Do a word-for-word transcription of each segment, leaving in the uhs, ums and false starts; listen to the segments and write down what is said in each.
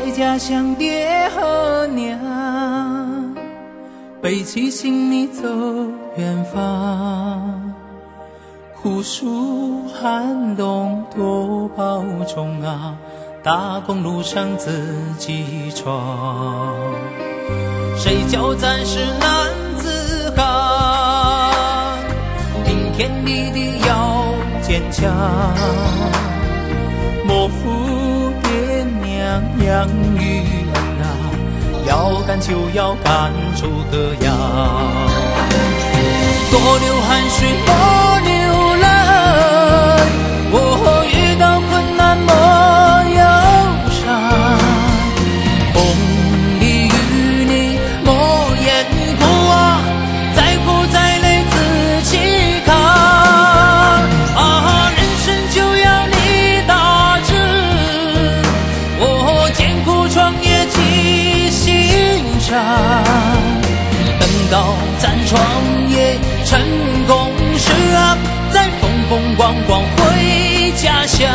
开家乡爹和娘，背起行李走远方，酷暑寒冬多保重啊，大公路上自己闯。谁叫咱是男子汉，顶天立地要坚强，莫负爹娘养育恩啊，要干就要干出个样。多流汗水莫流泪，我遇到困难莫忧伤，风里雨里莫言哭啊，再苦再累自己扛啊，人生就要你打直，我艰苦创业记心上，等到咱创业成功时啊，再风风光光回家乡。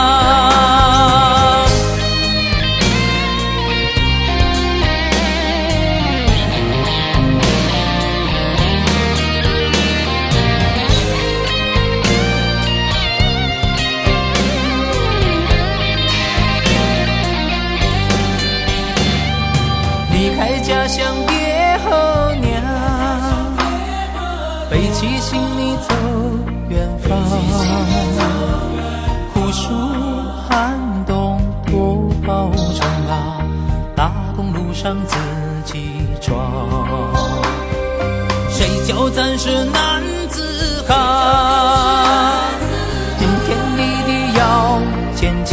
离开家乡爹和娘，背起行李走远方，酷暑寒冬多保重啊，大公路上自己闯。谁叫咱是男子汉，顶天立地要坚强，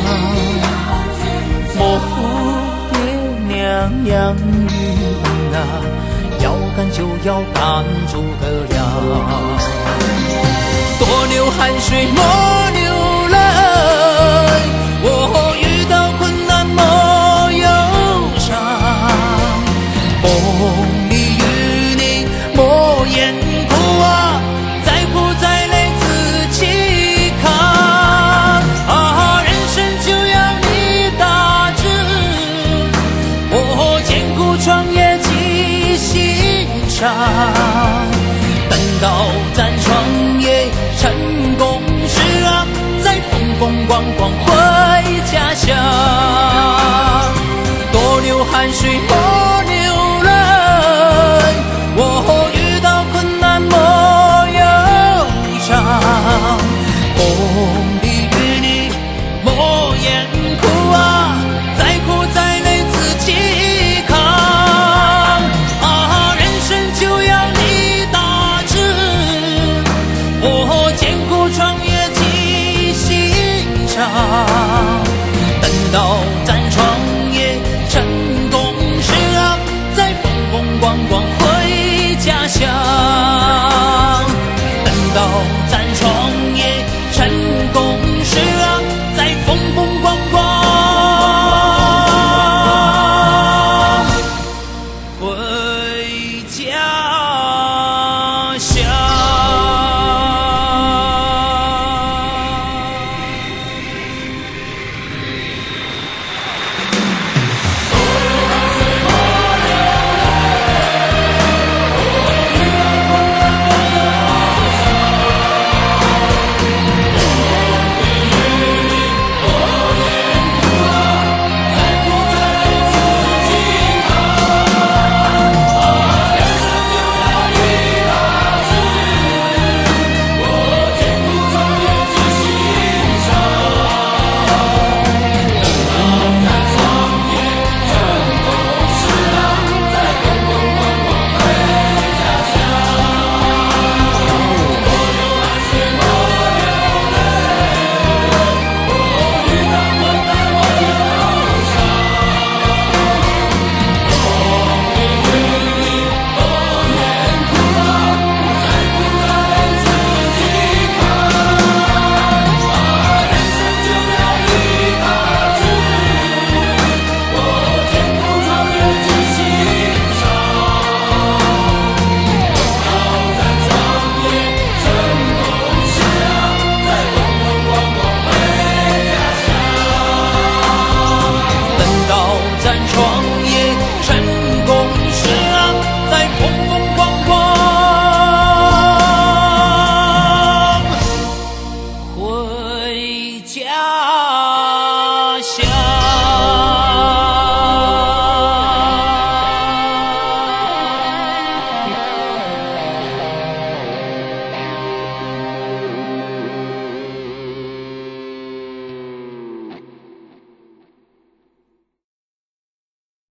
莫负爹娘养育恩啊，要干就要干出个样。多流汗水莫流泪，我遇到困难莫忧伤，风里雨里莫言哭啊，再苦再累自己扛啊，人生就要你打直，我艰苦创业记心上，等到咱创业成功时啊，再风风光光回家乡。多流汗水